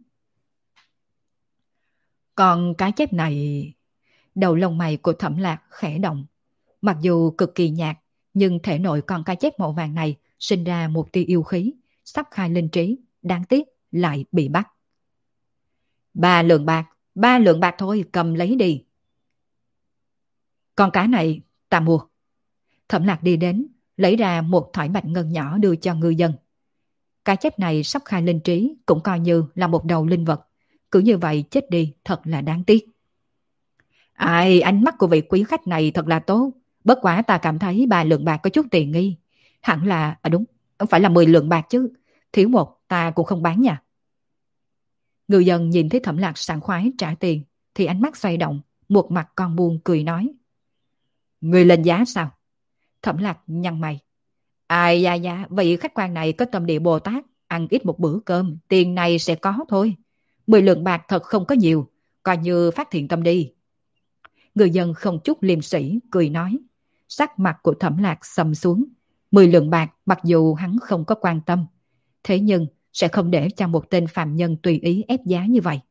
Còn cá chép này... Đầu lông mày của Thẩm Lạc khẽ động. Mặc dù cực kỳ nhạt, nhưng thể nội con cá chép màu vàng này sinh ra một tia yêu khí, sắp khai linh trí, đáng tiếc lại bị bắt. 3 lượng bạc, 3 lượng bạc thôi, cầm lấy đi. Con cá này ta mua. Thẩm Lạc đi đến, lấy ra một thỏi bạch ngân nhỏ đưa cho ngư dân. Cá chép này sắp khai linh trí, cũng coi như là một đầu linh vật. Cứ như vậy chết đi thật là đáng tiếc. Ai, ánh mắt của vị quý khách này thật là tốt. Bất quá ta cảm thấy 3 lượng bạc có chút tiền nghi. Hẳn là, đúng, phải là 10 lượng bạc chứ. Thiếu một ta cũng không bán nha. Ngư dân nhìn thấy Thẩm Lạc sảng khoái trả tiền, thì ánh mắt xoay động, một mặt con buông cười nói. Người lên giá sao? Thẩm Lạc nhăn mày. Ai da da, vị khách quan này có tâm địa Bồ Tát, ăn ít một bữa cơm, tiền này sẽ có thôi. 10 lượng bạc thật không có nhiều, coi như phát thiện tâm đi. Người dân không chút liêm sĩ, cười nói. Sắc mặt của Thẩm Lạc sầm xuống. 10 lượng bạc mặc dù hắn không có quan tâm, thế nhưng sẽ không để cho một tên phàm nhân tùy ý ép giá như vậy.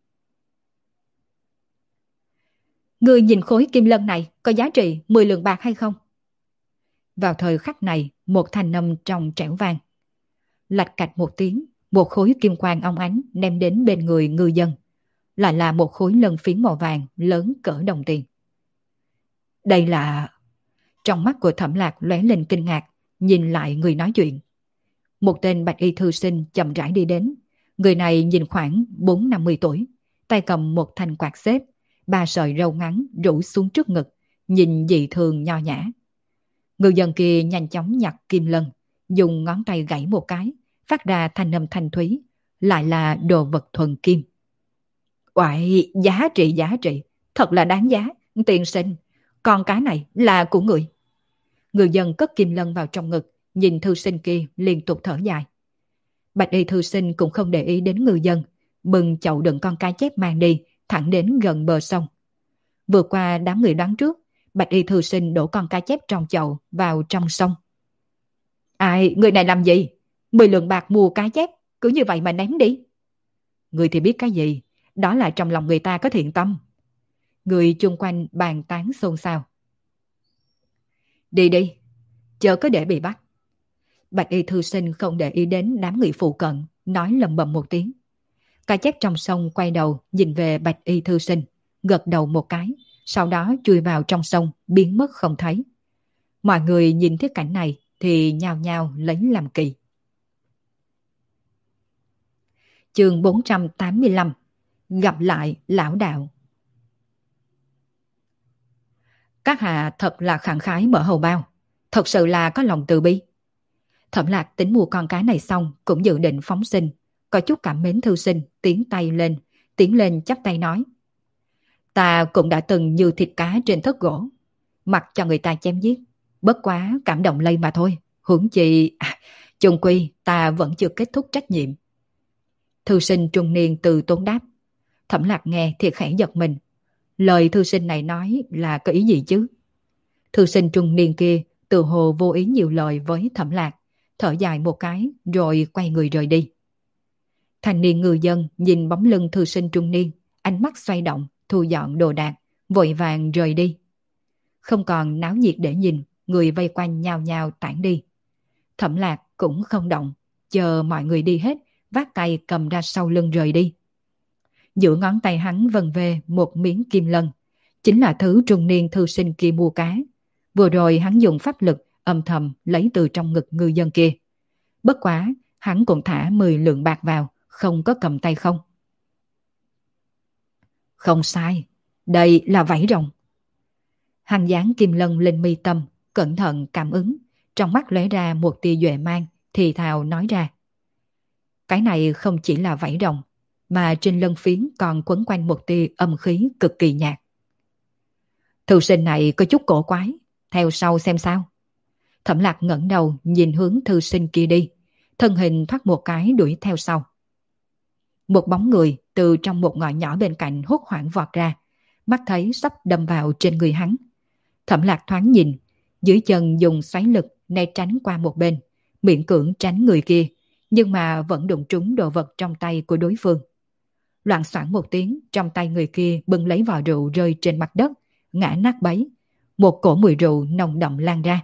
Người nhìn khối kim lân này có giá trị 10 lượng bạc hay không? Vào thời khắc này, một thanh âm trong trẻo vang. Lạch cạch một tiếng, một khối kim quang óng ánh đem đến bên người ngư dân. Lại là một khối lân phiến màu vàng lớn cỡ đồng tiền. Đây là... Trong mắt của Thẩm Lạc lóe lên kinh ngạc, nhìn lại người nói chuyện. Một tên bạch y thư sinh chậm rãi đi đến. Người này nhìn khoảng 4-50 tuổi, tay cầm một thanh quạt xếp, ba sợi râu ngắn rủ xuống trước ngực, nhìn dị thường nho nhã. Ngư dân kia nhanh chóng nhặt kim lân, dùng ngón tay gãy một cái, phát ra thanh âm thanh thúy, lại là đồ vật thuần kim. Uầy, giá trị, thật là đáng giá, tiên sinh, con cá này là của người. Ngư dân cất kim lân vào trong ngực, nhìn thư sinh kia liên tục thở dài. Bạch y thư sinh cũng không để ý đến ngư dân, bưng chậu đựng con cá chép mang đi, thẳng đến gần bờ sông. Vừa qua đám người đoán trước, bạch y thư sinh đổ con cá chép trong chậu vào trong sông. Ai, người này làm gì? 10 lượng bạc mua cá chép, cứ như vậy mà ném đi. Người thì biết cái gì, đó là trong lòng người ta có thiện tâm. Người chung quanh bàn tán xôn xao. Đi đi, chớ có để bị bắt. Bạch y thư sinh không để ý đến đám người phụ cận, nói lầm bầm một tiếng. Cá chép trong sông quay đầu nhìn về bạch y thư sinh, gật đầu một cái, sau đó chui vào trong sông, biến mất không thấy. Mọi người nhìn thấy cảnh này thì nhao nhao lấy làm kỳ. Chương 485. Gặp lại lão đạo. Các hạ thật là khẳng khái mở hầu bao, thật sự là có lòng từ bi. Thẩm Lạc tính mua con cá này xong cũng dự định phóng sinh, có chút cảm mến thư sinh, tiến lên chắp tay nói. Ta cũng đã từng như thịt cá trên thớt gỗ, mặc cho người ta chém giết, bất quá cảm động lây mà thôi, huống chi, chung quy ta vẫn chưa kết thúc trách nhiệm. Thư sinh trung niên từ tốn đáp. Thẩm Lạc nghe thì khẽ giật mình, lời thư sinh này nói là có ý gì chứ? Thư sinh trung niên kia tự hồ vô ý nhiều lời với Thẩm Lạc, thở dài một cái rồi quay người rời đi. Thanh niên ngư dân nhìn bóng lưng thư sinh trung niên, ánh mắt xoay động, thu dọn đồ đạc, vội vàng rời đi. Không còn náo nhiệt để nhìn, người vây quanh nhao nhao tản đi. Thẩm Lạc cũng không động, chờ mọi người đi hết, vác tay cầm ra sau lưng rời đi. Giữa ngón tay hắn vần về một miếng kim lân, chính là thứ trung niên thư sinh kia mua cá. Vừa rồi hắn dùng pháp lực âm thầm lấy từ trong ngực ngư dân kia. Bất quá, hắn cũng thả 10 lượng bạc vào, không có cầm tay không. Không sai, đây là vảy rồng. Hắn dán kim lân lên mi tâm, cẩn thận cảm ứng, trong mắt lóe ra một tia duệ mang, thì thào nói ra. Cái này không chỉ là vảy rồng, mà trên lân phiến còn quấn quanh một tia âm khí cực kỳ nhạt. Thư sinh này có chút cổ quái, theo sau xem sao. Thẩm Lạc ngẩng đầu nhìn hướng thư sinh kia đi, thân hình thoát một cái đuổi theo sau. Một bóng người từ trong một ngõ nhỏ bên cạnh hốt hoảng vọt ra, mắt thấy sắp đâm vào trên người hắn. Thẩm Lạc thoáng nhìn, dưới chân dùng xoáy lực né tránh qua một bên, miễn cưỡng tránh người kia, nhưng mà vẫn đụng trúng đồ vật trong tay của đối phương. Loạng xoảng một tiếng, trong tay người kia bưng lấy vò rượu rơi trên mặt đất, ngã nát bấy. Một cổ mùi rượu nồng đậm lan ra.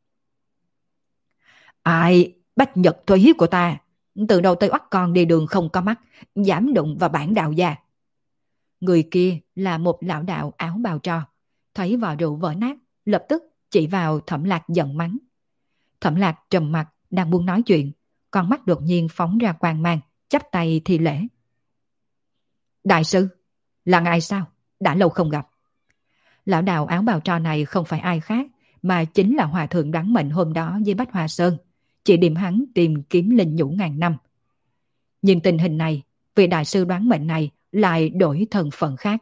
Ai, Bách Nhật Thúy của ta, từ đầu tới oắt con đi đường không có mắt, dám đụng vào bản đạo gia. Người kia là một lão đạo áo bào tro, thấy vò rượu vỡ nát, lập tức chỉ vào Thẩm Lạc giận mắng. Thẩm Lạc trầm mặt, đang muốn nói chuyện, con mắt đột nhiên phóng ra quang mang, chắp tay thi lễ. Đại sư, là ngài sao? Đã lâu không gặp. Lão đạo áo bào tro này không phải ai khác, mà chính là hòa thượng đoán mệnh hôm đó với Bách Hoa Sơn, chỉ điểm hắn tìm kiếm linh nhũ ngàn năm. Nhìn tình hình này, vị đại sư đoán mệnh này lại đổi thân phận khác.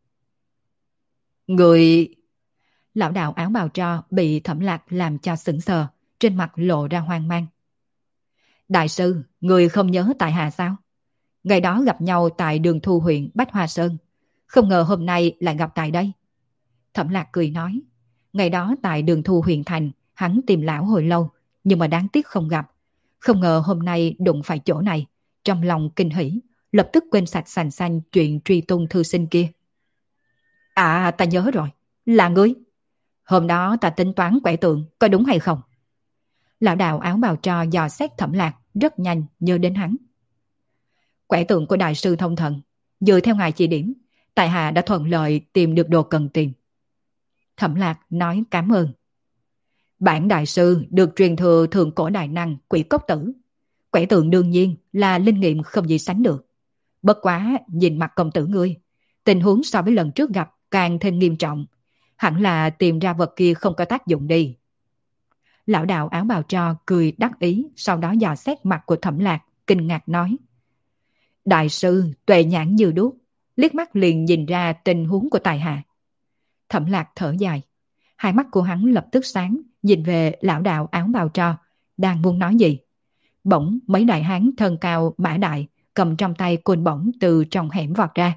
Người... Lão đạo áo bào tro bị Thẩm Lạc làm cho sững sờ, trên mặt lộ ra hoang mang. Đại sư, người không nhớ tại hạ sao? Ngày đó gặp nhau tại đường Thu huyện Bách Hoa Sơn, không ngờ hôm nay lại gặp tại đây. Thẩm Lạc cười nói, ngày đó tại đường Thu huyện thành, hắn tìm lão hồi lâu, nhưng mà đáng tiếc không gặp. Không ngờ hôm nay đụng phải chỗ này, trong lòng kinh hỉ, lập tức quên sạch sành xanh chuyện truy tung thư sinh kia. À, ta nhớ rồi, là ngươi. Hôm đó ta tính toán quẻ tượng, có đúng hay không? Lão đạo áo bào tro dò xét Thẩm Lạc, rất nhanh nhớ đến hắn. Quẻ tượng của đại sư thông thần, dựa theo ngài chỉ điểm, tại hạ đã thuận lợi tìm được đồ cần tìm. Thẩm Lạc nói cảm ơn. Bản đại sư được truyền thừa thượng cổ đại năng Quỷ Cốc Tử. Quẻ tượng đương nhiên là linh nghiệm không gì sánh được. Bất quá nhìn mặt công tử ngươi, tình huống so với lần trước gặp càng thêm nghiêm trọng. Hẳn là tìm ra vật kia không có tác dụng đi. Lão đạo áo bào tro cười đắc ý, sau đó dò xét mặt của Thẩm Lạc, kinh ngạc nói. Đại sư tuệ nhãn như đuốc, liếc mắt liền nhìn ra tình huống của tài hạ. Thẩm Lạc thở dài, hai mắt của hắn lập tức sáng, nhìn về lão đạo áo bào tro, đang muốn nói gì. Bỗng mấy đại hán thân cao mã đại, cầm trong tay côn bổng từ trong hẻm vọt ra.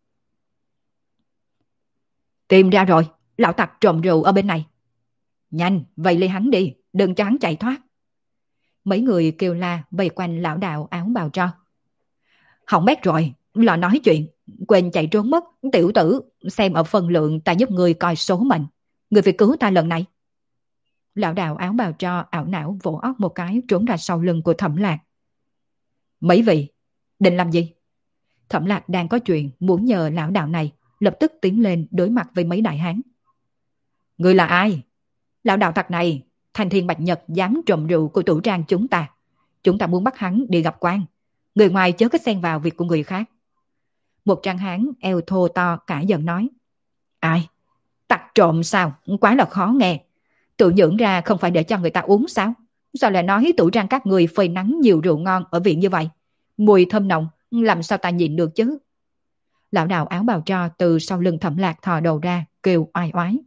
Tìm ra rồi, lão tặc trộm rượu ở bên này. Nhanh, vây lấy hắn đi, đừng cho hắn chạy thoát. Mấy người kêu la vây quanh lão đạo áo bào tro. Hỏng bét rồi, lò nói chuyện, quên chạy trốn mất, tiểu tử, xem ở phần lượng ta giúp người coi số mệnh. Người phải cứu ta lần này. Lão đạo áo bào tro ảo não vỗ óc một cái trốn ra sau lưng của Thẩm Lạc. Mấy vị, định làm gì? Thẩm Lạc đang có chuyện muốn nhờ lão đạo này, lập tức tiến lên đối mặt với mấy đại hán. Người là ai? Lão đạo tặc này, Thanh Thiên Bạch Nhật dám trộm rượu của tủ trang chúng ta. Chúng ta muốn bắt hắn đi gặp quan. Người ngoài chớ có xen vào việc của người khác. Một trang hán eo thô to cả giận nói. Ai? Tặc trộm sao? Quá là khó nghe. Tự nhưỡng ra không phải để cho người ta uống sao? Sao lại nói tủ trang các người phơi nắng nhiều rượu ngon ở viện như vậy? Mùi thơm nồng, làm sao ta nhịn được chứ? Lão đạo áo bào tro từ sau lưng Thẩm Lạc thò đầu ra, kêu oai oái.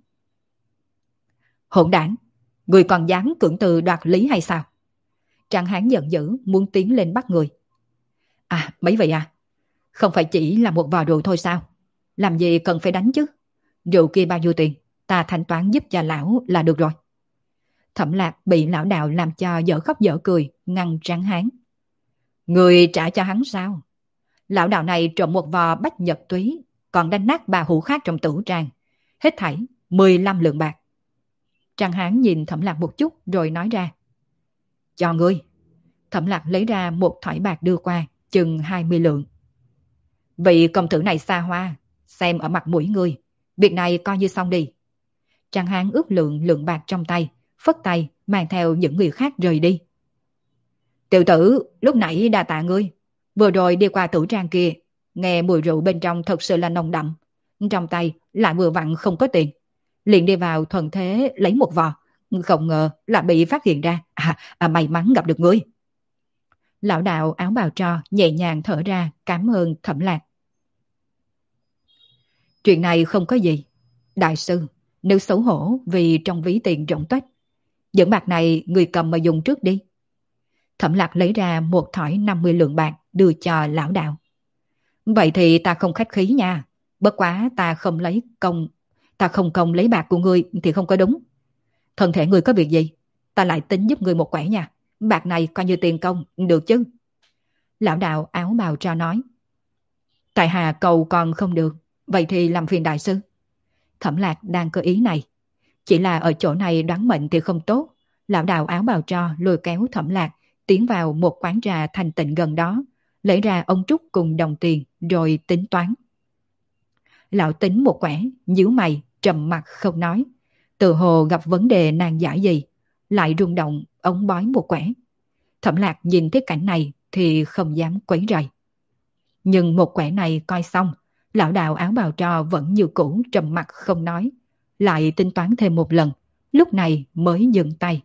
Hỗn đảng, người còn dám cưỡng từ đoạt lý hay sao? Trang hán giận dữ muốn tiến lên bắt người. À, mấy vị à, không phải chỉ là một vò rượu thôi sao? Làm gì cần phải đánh chứ? Rượu kia bao nhiêu tiền? Ta thanh toán giúp cho lão là được rồi. Thẩm Lạc bị lão đạo làm cho dở khóc dở cười, ngăn Trang hán. Người trả cho hắn sao? Lão đạo này trộm một vò bách nhật túy, còn đánh nát bà hũ khác trong tủ trang. Hết thảy 15 lượng bạc. Trang hán nhìn Thẩm Lạc một chút rồi nói ra. Cho ngươi. Thẩm Lạc lấy ra một thỏi bạc đưa qua, chừng 20 lượng. Vị công tử này xa hoa, xem ở mặt mũi ngươi, việc này coi như xong đi. Trang hán ước lượng bạc trong tay, phất tay mang theo những người khác rời đi. Tiểu tử, lúc nãy đa tạ ngươi. Vừa rồi đi qua tủ trang kia, nghe mùi rượu bên trong thật sự là nồng đậm. Trong tay lại vừa vặn không có tiền. Liền đi vào thuần thế lấy một vò. Không ngờ là bị phát hiện ra. May mắn gặp được ngươi. Lão đạo áo bào tro nhẹ nhàng thở ra cảm ơn Thẩm Lạc. Chuyện này không có gì. Đại sư, nếu xấu hổ vì trong ví tiền rỗng tuếch, những bạc này người cầm mà dùng trước đi. Thẩm Lạc lấy ra một thỏi 50 lượng bạc đưa cho lão đạo. Vậy thì ta không khách khí nha. Bất quá ta không công lấy bạc của ngươi thì không có đúng. Thân thể ngươi có việc gì? Ta lại tính giúp ngươi một quẻ nha. Bạc này coi như tiền công, được chứ? Lão đạo áo bào tro nói. Tại hạ cầu còn không được, vậy thì làm phiền đại sư. Thẩm Lạc đang có ý này. Chỉ là ở chỗ này đoán mệnh thì không tốt. Lão đạo áo bào tro lôi kéo Thẩm Lạc tiến vào một quán trà thanh tịnh gần đó, lấy ra ống trúc cùng đồng tiền rồi tính toán. Lão tính một quẻ, nhíu mày, trầm mặt không nói. Tự hồ gặp vấn đề nan giải gì, lại rung động ống bói một quẻ. Thẩm Lạc nhìn thấy cảnh này thì không dám quấy rầy. Nhưng một quẻ này coi xong, lão đạo áo bào tro vẫn như cũ trầm mặt không nói, lại tính toán thêm một lần, lúc này mới dừng tay.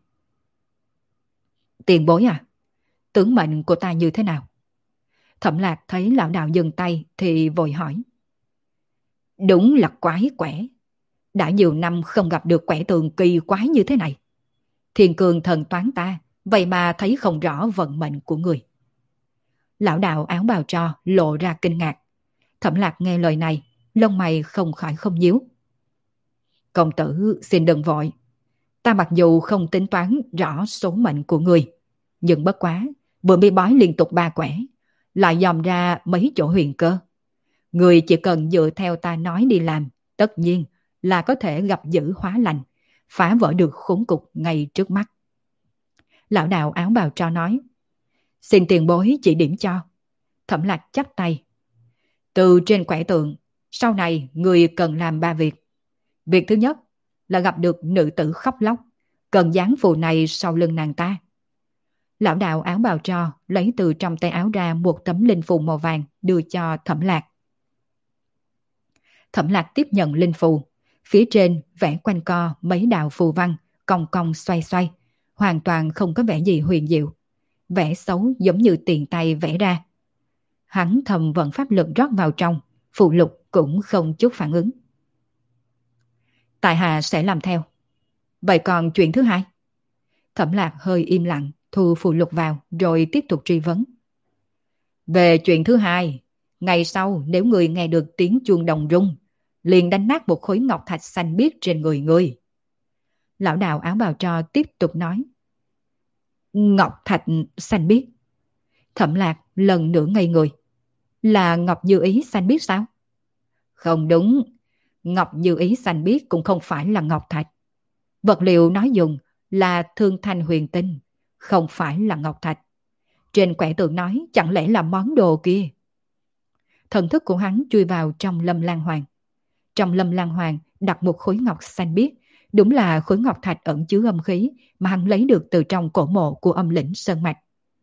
Tiền bối à, tướng mệnh của ta như thế nào? Thẩm Lạc thấy lão đạo dừng tay thì vội hỏi. Đúng là quái quẻ. Đã nhiều năm không gặp được quẻ tượng kỳ quái như thế này. Thiên cường thần toán ta, vậy mà thấy không rõ vận mệnh của người. Lão đạo áo bào tro lộ ra kinh ngạc. Thẩm Lạc nghe lời này, lông mày không khỏi không nhíu. Công tử xin đừng vội. Ta mặc dù không tính toán rõ số mệnh của người, nhưng bất quá, vừa mới bói liên tục 3 quẻ, lại dòm ra mấy chỗ huyền cơ. Người chỉ cần dựa theo ta nói đi làm, tất nhiên là có thể gặp dữ hóa lành, phá vỡ được khốn cục ngay trước mắt. Lão đạo áo bào tro nói. Xin tiền bối chỉ điểm cho. Thẩm Lạc chắp tay. Từ trên quẻ tượng, sau này người cần làm 3 việc. Việc thứ nhất là gặp được nữ tử khóc lóc, cần dán phù này sau lưng nàng ta. Lão đạo áo bào tro lấy từ trong tay áo ra một tấm linh phù màu vàng đưa cho Thẩm Lạc. Thẩm Lạc tiếp nhận linh phù, phía trên vẽ quanh co mấy đạo phù văn, cong cong xoay xoay, hoàn toàn không có vẻ gì huyền diệu. Vẽ xấu giống như tiền tay vẽ ra. Hắn thầm vận pháp lực rót vào trong, phù lục cũng không chút phản ứng. Tại hạ sẽ làm theo. Vậy còn chuyện thứ hai? Thẩm Lạc hơi im lặng, thu phù lục vào rồi tiếp tục truy vấn. Về chuyện thứ hai, ngày sau nếu người nghe được tiếng chuông đồng rung, liền đánh nát một khối ngọc thạch xanh biếc trên người người. Lão đạo áo bào tro tiếp tục nói. Ngọc thạch xanh biếc. Thẩm Lạc lần nữa ngây người. Là ngọc như ý xanh biếc sao? Không đúng. Ngọc như ý xanh biếc cũng không phải là ngọc thạch. Vật liệu nói dùng là thương thanh huyền tinh, không phải là ngọc thạch. Trên quẻ tượng nói chẳng lẽ là món đồ kia. Thần thức của hắn chui vào trong lâm lan hoàng. Trong lâm lan hoàng đặt một khối ngọc xanh biếc, đúng là khối ngọc thạch ẩn chứa âm khí mà hắn lấy được từ trong cổ mộ của âm lĩnh Sơn Mạch.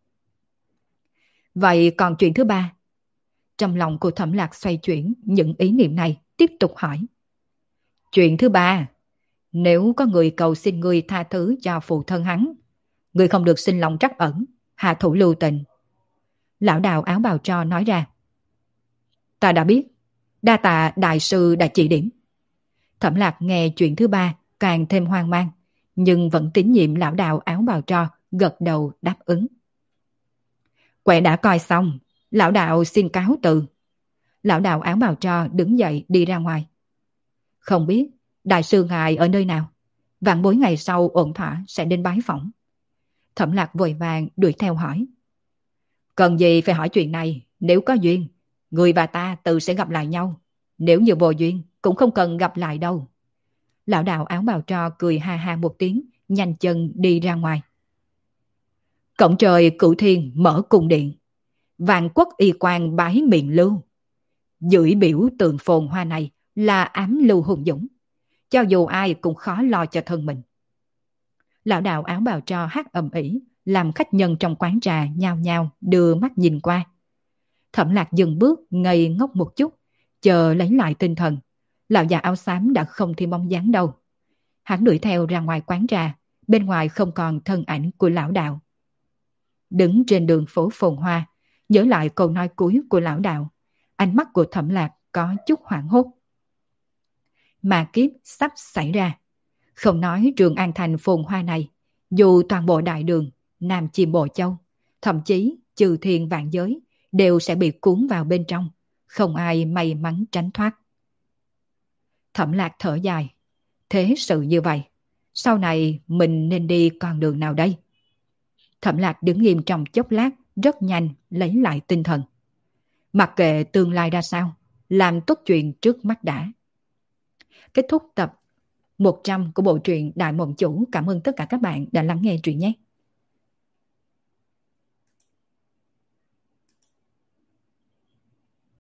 Vậy còn chuyện thứ ba? Trong lòng của Thẩm Lạc xoay chuyển những ý niệm này, tiếp tục hỏi. Chuyện thứ ba, nếu có người cầu xin người tha thứ cho phụ thân hắn, người không được sinh lòng trắc ẩn, hạ thủ lưu tình. Lão đạo áo bào tro nói ra. Ta đã biết, đa tạ đại sư đã chỉ điểm. Thẩm Lạc nghe chuyện thứ ba càng thêm hoang mang, nhưng vẫn tín nhiệm lão đạo áo bào tro, gật đầu đáp ứng. Quẻ đã coi xong, lão đạo xin cáo từ. Lão đạo áo bào tro đứng dậy đi ra ngoài. Không biết đại sư ngài ở nơi nào, vạn bối ngày sau ổn thỏa sẽ đến bái phỏng. Thẩm Lạc vội vàng đuổi theo hỏi. Cần gì phải hỏi chuyện này, nếu có duyên, người và ta tự sẽ gặp lại nhau. Nếu như vô duyên, cũng không cần gặp lại đâu. Lão đạo áo bào tro cười ha ha một tiếng, nhanh chân đi ra ngoài. Cổng trời Cửu Thiên mở cung điện. Vạn quốc y quan bái miệng lưu. Dưới biểu tượng phồn hoa này là ám lưu hùng dũng. Cho dù ai cũng khó lo cho thân mình. Lão đạo áo bào tro hát ầm ĩ, làm khách nhân trong quán trà nhao nhao đưa mắt nhìn qua. Thẩm Lạc dừng bước ngây ngốc một chút, chờ lấy lại tinh thần. Lão già áo xám đã không thấy bóng dáng đâu. Hắn đuổi theo ra ngoài quán trà, bên ngoài không còn thân ảnh của lão đạo. Đứng trên đường phố phồn hoa, nhớ lại câu nói cuối của lão đạo, ánh mắt của Thẩm Lạc có chút hoảng hốt. Mà kiếp sắp xảy ra. Không nói Trường An Thành phồn hoa này, dù toàn bộ đại đường, Nam Chiêm Bộ Châu, thậm chí trừ thiên vạn giới, đều sẽ bị cuốn vào bên trong, không ai may mắn tránh thoát. Thẩm Lạc thở dài. Thế sự như vậy, sau này mình nên đi con đường nào đây? Thẩm Lạc đứng im trong chốc lát, rất nhanh lấy lại tinh thần. Mặc kệ tương lai ra sao, làm tốt chuyện trước mắt đã. Kết thúc tập 100 của bộ truyện Đại Mộng Chủ. Cảm ơn tất cả các bạn đã lắng nghe truyện nhé.